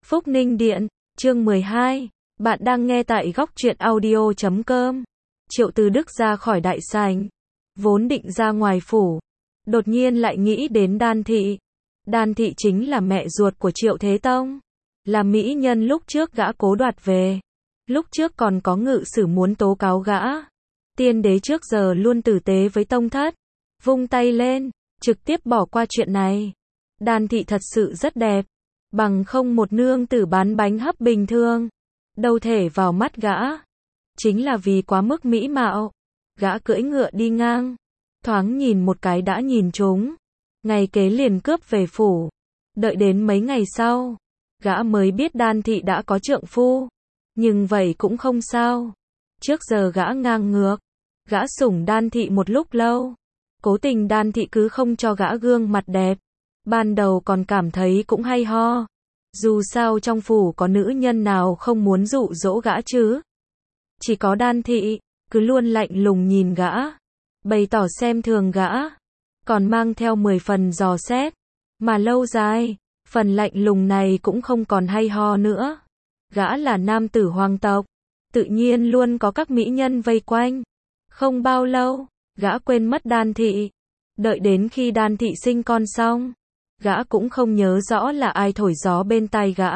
Phúc Ninh Điện, chương 12. Bạn đang nghe tại góc truyện audio.com. Triệu Từ Đức ra khỏi đại sảnh, vốn định ra ngoài phủ, đột nhiên lại nghĩ đến Đan Thị. Đan Thị chính là mẹ ruột của Triệu Thế Tông, là mỹ nhân lúc trước gã cố đoạt về. Lúc trước còn có ngự sử muốn tố cáo gã. Tiên đế trước giờ luôn tử tế với tông thất, vung tay lên, trực tiếp bỏ qua chuyện này. Đan Thị thật sự rất đẹp, bằng không một nương tử bán bánh hấp bình thường, đâu thể vào mắt gã. Chính là vì quá mức mỹ mạo, gã cưỡi ngựa đi ngang, thoáng nhìn một cái đã nhìn trúng, ngày kế liền cướp về phủ. Đợi đến mấy ngày sau, gã mới biết Đan Thị đã có trượng phu, nhưng vậy cũng không sao. Trước giờ gã ngang ngược, gã sủng Đan Thị một lúc lâu, cố tình Đan Thị cứ không cho gã gương mặt đẹp. Ban đầu còn cảm thấy cũng hay ho, dù sao trong phủ có nữ nhân nào không muốn dụ dỗ gã chứ. Chỉ có Đan Thị, cứ luôn lạnh lùng nhìn gã, bày tỏ xem thường gã, còn mang theo 10 phần dò xét. Mà lâu dài, phần lạnh lùng này cũng không còn hay ho nữa. Gã là nam tử hoàng tộc, tự nhiên luôn có các mỹ nhân vây quanh. Không bao lâu, gã quên mất Đan Thị. Đợi đến khi Đan Thị sinh con xong, gã cũng không nhớ rõ là ai thổi gió bên tai gã,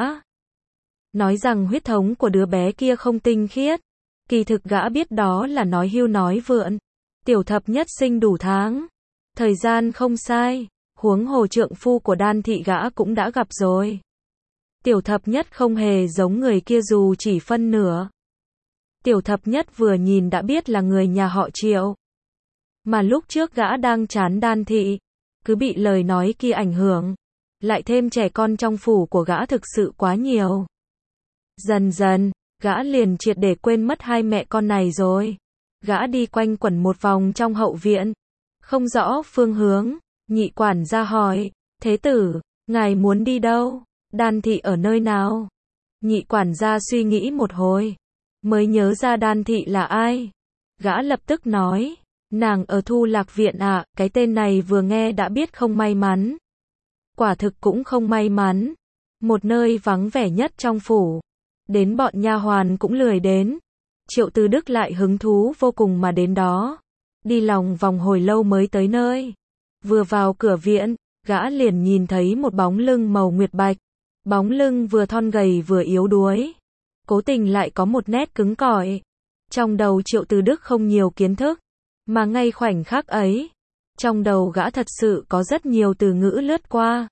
nói rằng huyết thống của đứa bé kia không tinh khiết. Kỳ thực gã biết đó là nói hưu nói vượn. Tiểu thập nhất sinh đủ tháng, thời gian không sai, huống hồ trượng phu của Đan Thị gã cũng đã gặp rồi. Tiểu thập nhất không hề giống người kia dù chỉ phân nửa. Tiểu thập nhất vừa nhìn đã biết là người nhà họ Triệu. Mà lúc trước gã đang chán Đan Thị, cứ bị lời nói kia ảnh hưởng, lại thêm trẻ con trong phủ của gã thực sự quá nhiều. Dần dần, gã liền triệt để quên mất hai mẹ con này rồi. Gã đi quanh quẩn một vòng trong hậu viện, không rõ phương hướng. Nhị quản gia hỏi, thế tử, ngài muốn đi đâu? Đan Thị ở nơi nào? Nhị quản gia suy nghĩ một hồi, mới nhớ ra Đan Thị là ai. Gã lập tức nói, nàng ở Thu Lạc Viện ạ. Cái tên này vừa nghe đã biết không may mắn. Quả thực cũng không may mắn. Một nơi vắng vẻ nhất trong phủ, đến bọn nha hoàn cũng lười đến. Triệu Từ Đức lại hứng thú vô cùng mà đến đó. Đi lòng vòng hồi lâu mới tới nơi. Vừa vào cửa viện, gã liền nhìn thấy một bóng lưng màu nguyệt bạch. Bóng lưng vừa thon gầy vừa yếu đuối, cố tình lại có một nét cứng cỏi. Trong đầu Triệu Từ Đức không nhiều kiến thức, mà ngay khoảnh khắc ấy, trong đầu gã thật sự có rất nhiều từ ngữ lướt qua.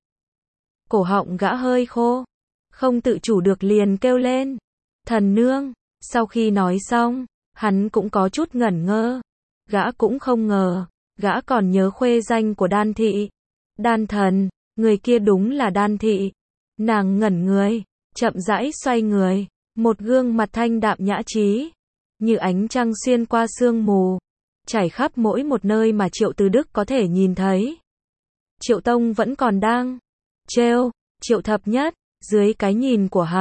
Cổ họng gã hơi khô, không tự chủ được liền kêu lên, thần nương. Sau khi nói xong, hắn cũng có chút ngẩn ngơ. Gã cũng không ngờ, gã còn nhớ khuê danh của Đan Thị. Đan thần, người kia đúng là Đan Thị. Nàng ngẩn người, chậm rãi xoay người, một gương mặt thanh đạm nhã trí, như ánh trăng xuyên qua sương mù, trải khắp mỗi một nơi mà Triệu Từ Đức có thể nhìn thấy. Triệu Tông vẫn còn đang trêu Triệu thập nhất. Dưới cái nhìn của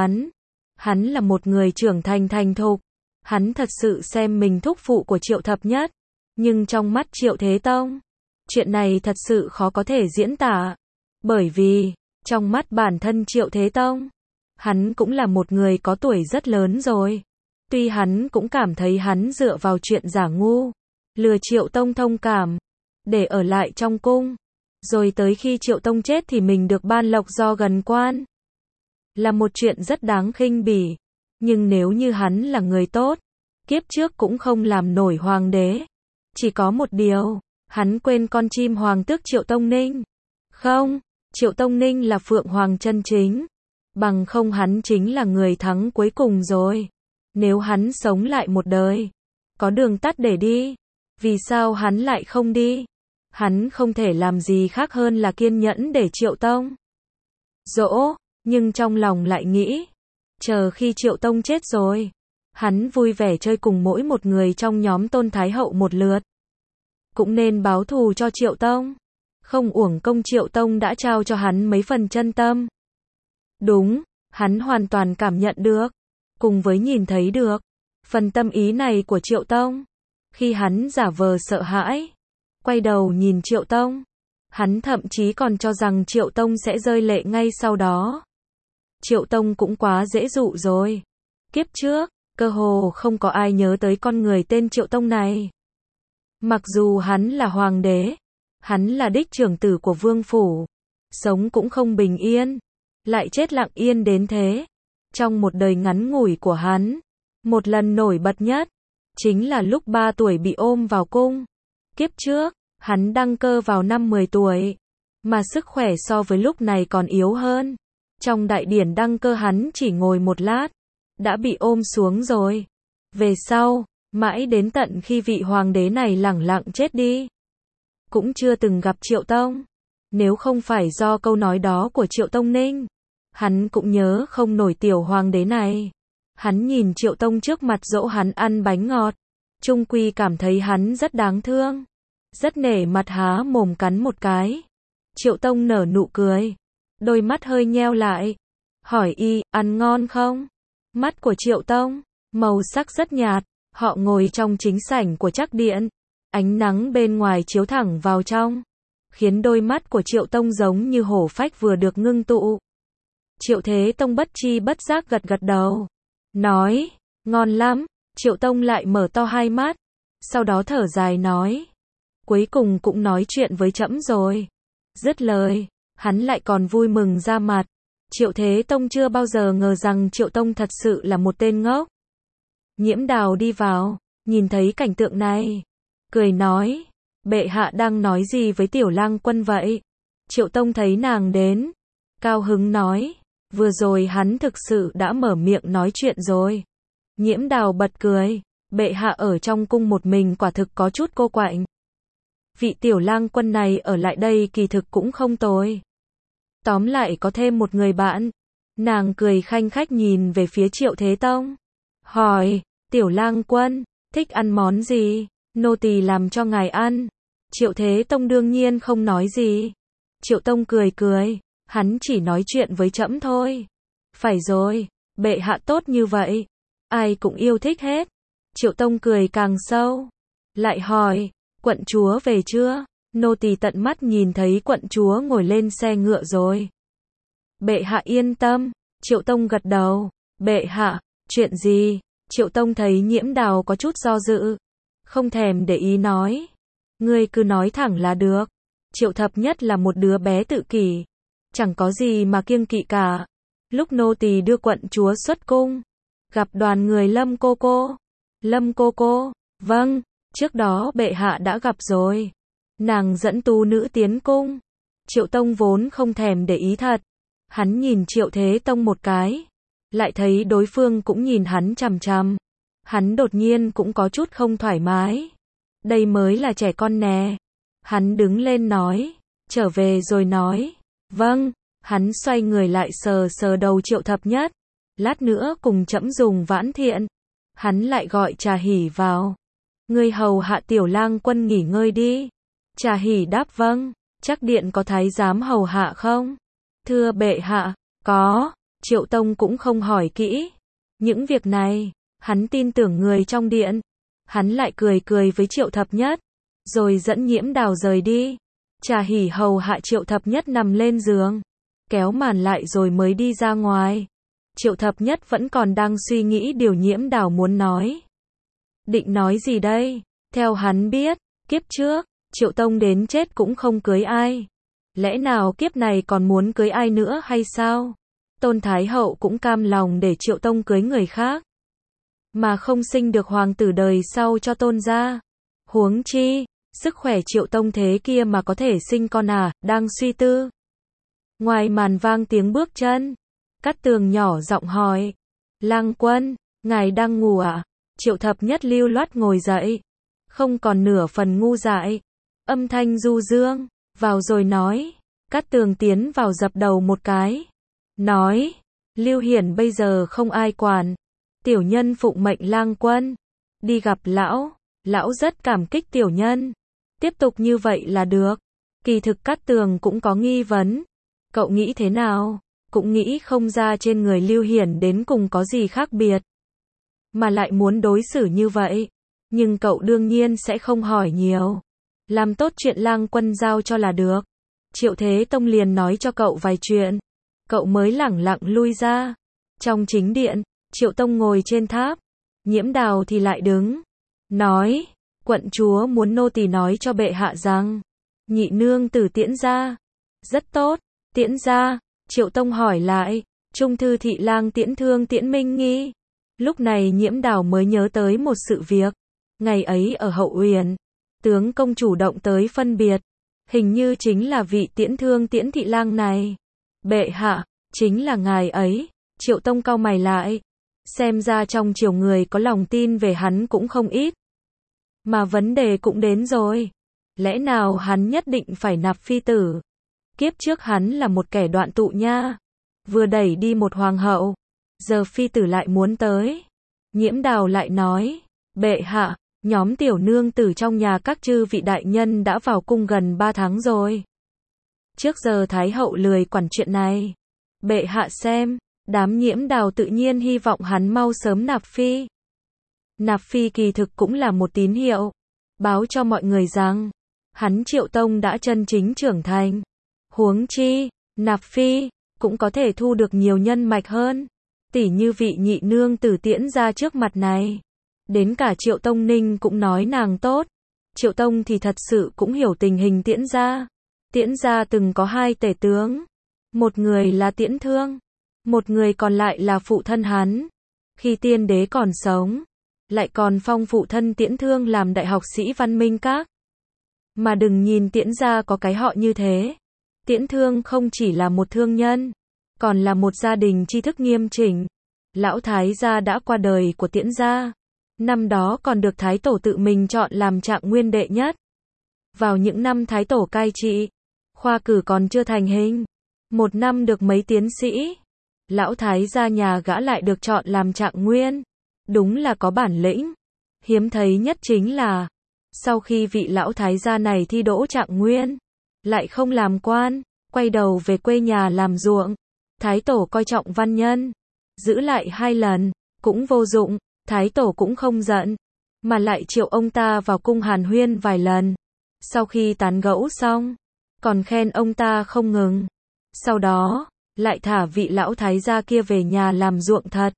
hắn là một người trưởng thành thành thục. Hắn thật sự xem mình thúc phụ của Triệu thập nhất. Nhưng trong mắt Triệu Thế Tông, chuyện này thật sự khó có thể diễn tả. Bởi vì, trong mắt bản thân Triệu Thế Tông, hắn cũng là một người có tuổi rất lớn rồi. Tuy hắn cũng cảm thấy hắn dựa vào chuyện giả ngu, lừa Triệu Tông thông cảm, để ở lại trong cung. Rồi tới khi Triệu Tông chết thì mình được ban lộc do gần quan. Là một chuyện rất đáng khinh bỉ. Nhưng nếu như hắn là người tốt, kiếp trước cũng không làm nổi hoàng đế. Chỉ có một điều, hắn quên con chim hoàng tước Triệu Tông Ninh. Không, Triệu Tông Ninh là phượng hoàng chân chính. Bằng không hắn chính là người thắng cuối cùng rồi. Nếu hắn sống lại một đời, có đường tắt để đi, vì sao hắn lại không đi? Hắn không thể làm gì khác hơn là kiên nhẫn để Triệu Tông dỗ, nhưng trong lòng lại nghĩ, chờ khi Triệu Tông chết rồi, hắn vui vẻ chơi cùng mỗi một người trong nhóm Tôn Thái Hậu một lượt. Cũng nên báo thù cho Triệu Tông. Không uổng công Triệu Tông đã trao cho hắn mấy phần chân tâm. Đúng, hắn hoàn toàn cảm nhận được, cùng với nhìn thấy được, phần tâm ý này của Triệu Tông. Khi hắn giả vờ sợ hãi, quay đầu nhìn Triệu Tông, hắn thậm chí còn cho rằng Triệu Tông sẽ rơi lệ ngay sau đó. Triệu Tông cũng quá dễ dụ rồi. Kiếp trước, cơ hồ không có ai nhớ tới con người tên Triệu Tông này. Mặc dù hắn là hoàng đế, hắn là đích trưởng tử của vương phủ, sống cũng không bình yên, lại chết lặng yên đến thế. Trong một đời ngắn ngủi của hắn, một lần nổi bật nhất, chính là lúc 3 tuổi bị ôm vào cung. Kiếp trước, hắn đăng cơ vào năm 10 tuổi, mà sức khỏe so với lúc này còn yếu hơn. Trong đại điển đăng cơ hắn chỉ ngồi một lát, đã bị ôm xuống rồi. Về sau, mãi đến tận khi vị hoàng đế này lẳng lặng chết đi, cũng chưa từng gặp Triệu Tông. Nếu không phải do câu nói đó của Triệu Tông Ninh, hắn cũng nhớ không nổi tiểu hoàng đế này. Hắn nhìn Triệu Tông trước mặt dỗ hắn ăn bánh ngọt, chung quy cảm thấy hắn rất đáng thương, rất nể mặt há mồm cắn một cái. Triệu Tông nở nụ cười, đôi mắt hơi nheo lại, hỏi y, ăn ngon không? Mắt của Triệu Tông, màu sắc rất nhạt, họ ngồi trong chính sảnh của trác điện, ánh nắng bên ngoài chiếu thẳng vào trong, khiến đôi mắt của Triệu Tông giống như hổ phách vừa được ngưng tụ. Triệu Thế Tông bất chi bất giác gật gật đầu, nói, ngon lắm. Triệu Tông lại mở to hai mắt, sau đó thở dài nói, cuối cùng cũng nói chuyện với trẫm rồi. Dứt lời, hắn lại còn vui mừng ra mặt. Triệu Thế Tông chưa bao giờ ngờ rằng Triệu Tông thật sự là một tên ngốc. Nhiễm Đào đi vào, nhìn thấy cảnh tượng này, cười nói, bệ hạ đang nói gì với Tiểu Lang Quân vậy? Triệu Tông thấy nàng đến, cao hứng nói, vừa rồi hắn thực sự đã mở miệng nói chuyện rồi. Nhiễm Đào bật cười, bệ hạ ở trong cung một mình quả thực có chút cô quạnh. Vị Tiểu Lang Quân này ở lại đây kỳ thực cũng không tồi. Tóm lại có thêm một người bạn. Nàng cười khanh khách nhìn về phía Triệu Thế Tông, hỏi, Tiểu Lang Quân, thích ăn món gì? Nô tỳ làm cho ngài ăn. Triệu Thế Tông đương nhiên không nói gì. Triệu Tông cười cười, hắn chỉ nói chuyện với trẫm thôi. Phải rồi, bệ hạ tốt như vậy, ai cũng yêu thích hết. Triệu Tông cười càng sâu, lại hỏi, quận chúa về chưa? Nô tỳ tận mắt nhìn thấy quận chúa ngồi lên xe ngựa rồi. Bệ hạ yên tâm. Triệu Tông gật đầu, bệ hạ, chuyện gì? Triệu Tông thấy Nhiễm Đào có chút do dự, không thèm để ý nói, ngươi cứ nói thẳng là được. Triệu Thập Nhất là một đứa bé tự kỷ, chẳng có gì mà kiêng kỵ cả. Lúc nô tỳ đưa quận chúa xuất cung, gặp đoàn người Lâm cô cô. Lâm cô cô, vâng, trước đó bệ hạ đã gặp rồi. Nàng dẫn tú nữ tiến cung. Triệu Tông vốn không thèm để ý thật. Hắn nhìn Triệu Thế Tông một cái, lại thấy đối phương cũng nhìn hắn chằm chằm. Hắn đột nhiên cũng có chút không thoải mái. Đây mới là trẻ con nè. Hắn đứng lên nói, trở về rồi nói, vâng. Hắn xoay người lại sờ sờ đầu Triệu Thập Nhất. Lát nữa cùng trẫm dùng vãn thiện. Hắn lại gọi Trà Hỉ vào. Ngươi hầu hạ Tiểu Lang Quân nghỉ ngơi đi. Trà Hỉ đáp vâng. Trác điện có thái giám hầu hạ không? Thưa bệ hạ, có. Triệu Tông cũng không hỏi kỹ những việc này, hắn tin tưởng người trong điện. Hắn lại cười cười với Triệu Thập Nhất, rồi dẫn Nhiễm Đào rời đi. Trà Hỉ hầu hạ Triệu Thập Nhất nằm lên giường, kéo màn lại rồi mới đi ra ngoài. Triệu Thập Nhất vẫn còn đang suy nghĩ điều Nhiễm Đào muốn nói. Định nói gì đây? Theo hắn biết, kiếp trước, Triệu Tông đến chết cũng không cưới ai. Lẽ nào kiếp này còn muốn cưới ai nữa hay sao? Tôn Thái Hậu cũng cam lòng để Triệu Tông cưới người khác, mà không sinh được hoàng tử đời sau cho Tôn gia. Huống chi, sức khỏe Triệu Tông thế kia mà có thể sinh con à? Đang suy tư, ngoài màn vang tiếng bước chân. Cát Tường nhỏ giọng hỏi, Lang Quân, ngài đang ngủ à? Triệu Thập Nhất lưu loát ngồi dậy, không còn nửa phần ngu dại, âm thanh du dương, vào rồi nói. Cát Tường tiến vào dập đầu một cái, nói, Lưu Hiển bây giờ không ai quản, tiểu nhân phụng mệnh Lang Quân đi gặp lão, lão rất cảm kích tiểu nhân, tiếp tục như vậy là được. Kỳ thực Cát Tường cũng có nghi vấn, cậu nghĩ thế nào? Cũng nghĩ không ra trên người Lưu Hiển đến cùng có gì khác biệt, mà lại muốn đối xử như vậy. Nhưng cậu đương nhiên sẽ không hỏi nhiều, làm tốt chuyện Lang Quân giao cho là được. Triệu Thế Tông liền nói cho cậu vài chuyện. cậu mới lẳng lặng lui ra. Trong chính điện, Triệu Tông ngồi trên tháp, Nhiễm Đào thì lại đứng, nói, quận chúa muốn nô tỳ nói cho bệ hạ rằng, nhị nương tử tiễn ra. Rất tốt, tiễn ra, Triệu Tông hỏi lại, Trung thư thị lang tiễn thương tiễn Minh Nghi. Lúc này Nhiễm Đào mới nhớ tới một sự việc, ngày ấy ở Hậu Uyển, tướng công chủ động tới phân biệt, hình như chính là vị tiễn thương tiễn thị lang này. Bệ hạ, chính là ngài ấy. Triệu Tông cau mày lại, xem ra trong triều người có lòng tin về hắn cũng không ít. Mà vấn đề cũng đến rồi, lẽ nào hắn nhất định phải nạp phi tử? Kiếp trước hắn là một kẻ đoạn tụ nha, vừa đẩy đi một hoàng hậu, giờ phi tử lại muốn tới. Nhiễm Đào lại nói, bệ hạ, nhóm tiểu nương tử trong nhà các chư vị đại nhân đã vào cung gần 3 tháng rồi. Trước giờ Thái hậu lười quản chuyện này. Bệ hạ xem, đám Nhiễm Đào tự nhiên hy vọng hắn mau sớm nạp phi. Nạp phi kỳ thực cũng là một tín hiệu, báo cho mọi người rằng, hắn Triệu Tông đã chân chính trưởng thành. Huống chi, nạp phi, cũng có thể thu được nhiều nhân mạch hơn. Tỉ như vị nhị nương tử tiễn ra trước mặt này. Đến cả Triệu Tông Ninh cũng nói nàng tốt. Triệu Tông thì thật sự cũng hiểu tình hình tiễn ra. Tiễn ra từng có 2 tể tướng. Một người là Tiễn Thương, một người còn lại là phụ thân hắn. Khi tiên đế còn sống, lại còn phong phụ thân Tiễn Thương làm đại học sĩ Văn Minh Các. Mà đừng nhìn Tiễn gia có cái họ như thế. Tiễn Thương không chỉ là một thương nhân, còn là một gia đình tri thức nghiêm chỉnh. Lão Thái gia đã qua đời của Tiễn gia. Năm đó còn được Thái tổ tự mình chọn làm trạng nguyên đệ nhất. Vào những năm Thái tổ cai trị, khoa cử còn chưa thành hình. 1 năm được mấy tiến sĩ. Lão Thái gia nhà gã lại được chọn làm trạng nguyên. Đúng là có bản lĩnh. Hiếm thấy nhất chính là, sau khi vị lão Thái gia này thi đỗ trạng nguyên, lại không làm quan, quay đầu về quê nhà làm ruộng. Thái tổ coi trọng văn nhân, giữ lại 2 lần, cũng vô dụng. Thái tổ cũng không giận, mà lại triệu ông ta vào cung hàn huyên vài lần. Sau khi tán gẫu xong, còn khen ông ta không ngừng. Sau đó, lại thả vị lão thái gia kia về nhà làm ruộng thật.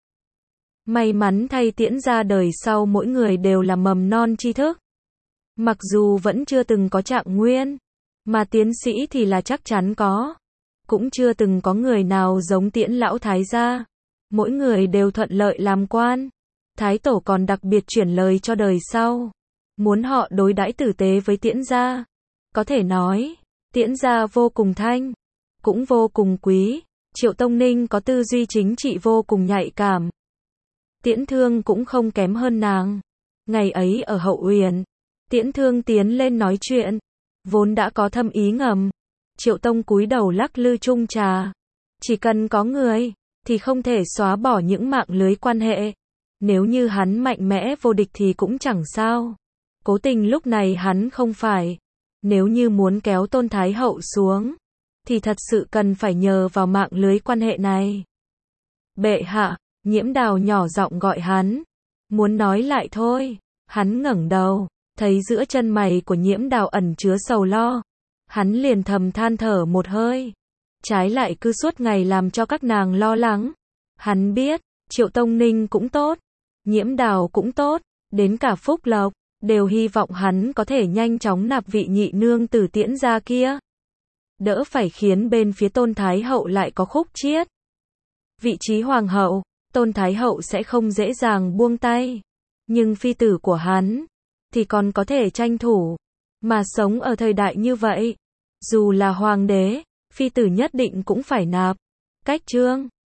May mắn thay Tiễn gia đời sau mỗi người đều là mầm non tri thức. Mặc dù vẫn chưa từng có trạng nguyên, mà tiến sĩ thì là chắc chắn có. Cũng chưa từng có người nào giống Tiễn lão thái gia. Mỗi người đều thuận lợi làm quan. Thái tổ còn đặc biệt chuyển lời cho đời sau, muốn họ đối đãi tử tế với Tiễn gia. Có thể nói, Tiễn gia vô cùng thanh, cũng vô cùng quý. Triệu Tông Ninh có tư duy chính trị vô cùng nhạy cảm. Tiễn Thương cũng không kém hơn nàng. Ngày ấy ở Hậu Uyển, Tiễn Thương tiến lên nói chuyện, vốn đã có thâm ý ngầm. Triệu Tông cúi đầu lắc lư chung trà. Chỉ cần có người, thì không thể xóa bỏ những mạng lưới quan hệ. Nếu như hắn mạnh mẽ vô địch thì cũng chẳng sao. Cố tình lúc này hắn không phải. Nếu như muốn kéo Tôn Thái Hậu xuống, thì thật sự cần phải nhờ vào mạng lưới quan hệ này. Bệ hạ, Nhiễm Đào nhỏ giọng gọi hắn. Muốn nói lại thôi. Hắn ngẩng đầu, thấy giữa chân mày của Nhiễm Đào ẩn chứa sầu lo. Hắn liền thầm than thở một hơi. Trái lại cứ suốt ngày làm cho các nàng lo lắng. Hắn biết, Triệu Tông Ninh cũng tốt, Nhiễm Đào cũng tốt, đến cả Phúc Lộc, đều hy vọng hắn có thể nhanh chóng nạp vị nhị nương tử Tiễn gia kia. Đỡ phải khiến bên phía Tôn Thái Hậu lại có khúc chiết. Vị trí hoàng hậu, Tôn Thái Hậu sẽ không dễ dàng buông tay. Nhưng phi tử của hắn, thì còn có thể tranh thủ. Mà sống ở thời đại như vậy, dù là hoàng đế, phi tử nhất định cũng phải nạp. Cách chương